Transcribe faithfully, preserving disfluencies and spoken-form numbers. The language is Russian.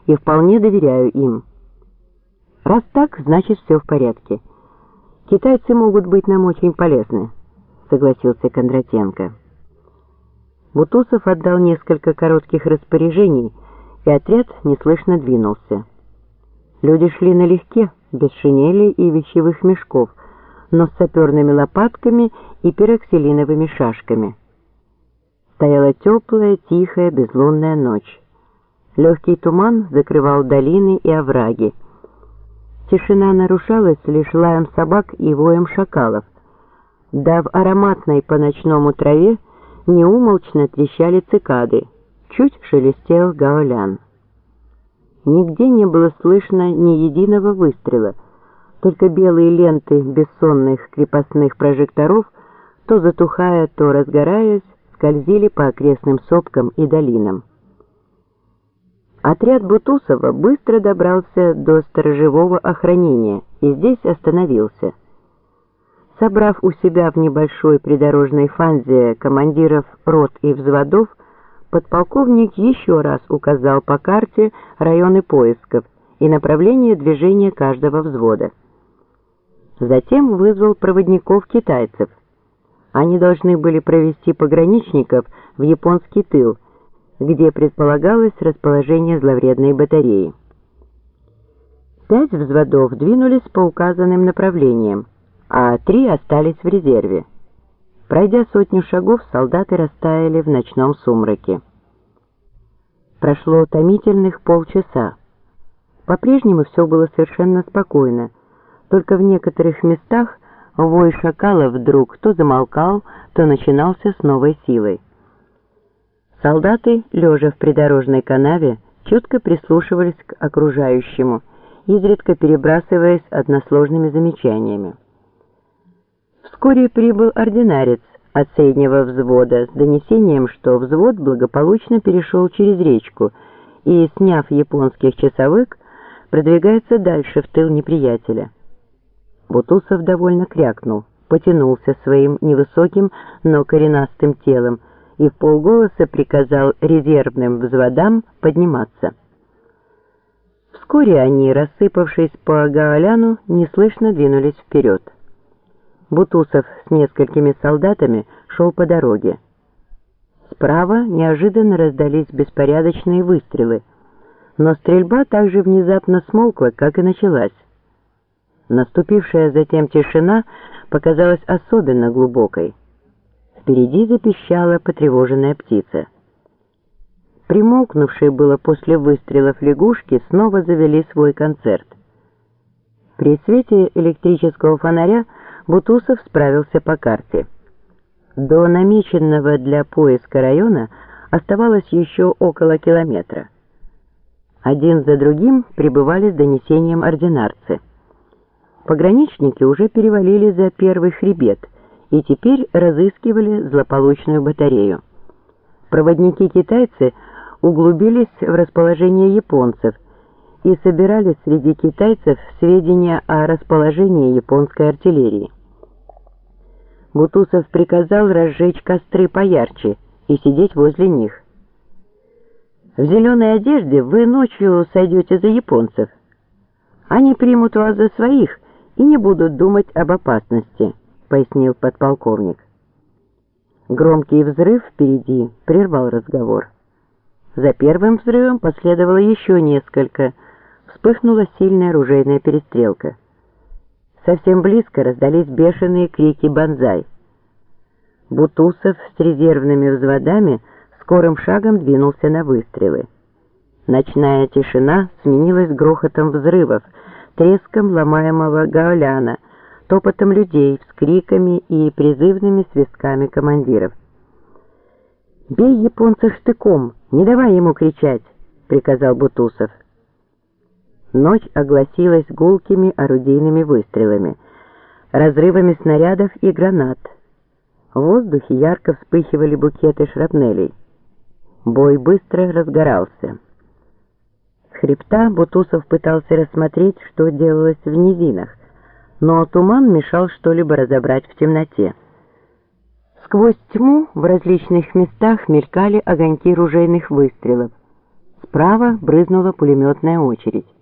и вполне доверяю им. Раз так, значит, все в порядке. Китайцы могут быть нам очень полезны, согласился Кондратенко. Бутусов отдал несколько коротких распоряжений, и отряд неслышно двинулся. Люди шли налегке, без шинелей и вещевых мешков, но с саперными лопатками и пироксилиновыми шашками. Стояла теплая, тихая, безлунная ночь. Легкий туман закрывал долины и овраги. Тишина нарушалась лишь лаем собак и воем шакалов. Да в ароматной по-ночному траве неумолчно трещали цикады, чуть шелестел гаолян. Нигде не было слышно ни единого выстрела, только белые ленты бессонных крепостных прожекторов, то затухая, то разгораясь, скользили по окрестным сопкам и долинам. Отряд Бутусова быстро добрался до сторожевого охранения и здесь остановился. Собрав у себя в небольшой придорожной фанзе командиров рот и взводов, подполковник еще раз указал по карте районы поисков и направление движения каждого взвода. Затем вызвал проводников китайцев. Они должны были провести пограничников в японский тыл, где предполагалось расположение зловредной батареи. Пять взводов двинулись по указанным направлениям, а три остались в резерве. Пройдя сотню шагов, солдаты растаяли в ночном сумраке. Прошло томительных полчаса. По-прежнему все было совершенно спокойно, только в некоторых местах вой шакала вдруг то замолкал, то начинался с новой силой. Солдаты, лежа в придорожной канаве, чутко прислушивались к окружающему, изредка перебрасываясь односложными замечаниями. Вскоре прибыл ординарец от среднего взвода с донесением, что взвод благополучно перешел через речку и, сняв японских часовых, продвигается дальше в тыл неприятеля. Бутусов довольно крякнул, потянулся своим невысоким, но коренастым телом и вполголоса приказал резервным взводам подниматься. Вскоре они, рассыпавшись по гаоляну, неслышно двинулись вперед. Бутусов с несколькими солдатами шел по дороге. Справа неожиданно раздались беспорядочные выстрелы, но стрельба так же внезапно смолкла, как и началась. Наступившая затем тишина показалась особенно глубокой. Впереди запищала потревоженная птица. Примолкнувшие было после выстрелов лягушки снова завели свой концерт. При свете электрического фонаря Бутусов справился по карте. До намеченного для поиска района оставалось еще около километра. Один за другим прибывали с донесением ординарцы. Пограничники уже перевалили за первый хребет и теперь разыскивали злополучную батарею. Проводники-китайцы углубились в расположение японцев и собирали среди китайцев сведения о расположении японской артиллерии. Бутусов приказал разжечь костры поярче и сидеть возле них. «В зеленой одежде вы ночью сойдете за японцев. Они примут вас за своих и не будут думать об опасности», — пояснил подполковник. Громкий взрыв впереди прервал разговор. За первым взрывом последовало еще несколько. Вспыхнула сильная оружейная перестрелка. Совсем близко раздались бешеные крики «Бонзай!». Бутусов с резервными взводами скорым шагом двинулся на выстрелы. Ночная тишина сменилась грохотом взрывов, треском ломаемого гаоляна, топотом людей, вскриками и призывными свистками командиров. «Бей японца штыком, не давай ему кричать!» — приказал Бутусов. Ночь огласилась гулкими орудийными выстрелами, разрывами снарядов и гранат. В воздухе ярко вспыхивали букеты шрапнелей. Бой быстро разгорался. С хребта Бутусов пытался рассмотреть, что делалось в низинах, но туман мешал что-либо разобрать в темноте. Сквозь тьму в различных местах мелькали огоньки ружейных выстрелов. Справа брызнула пулеметная очередь.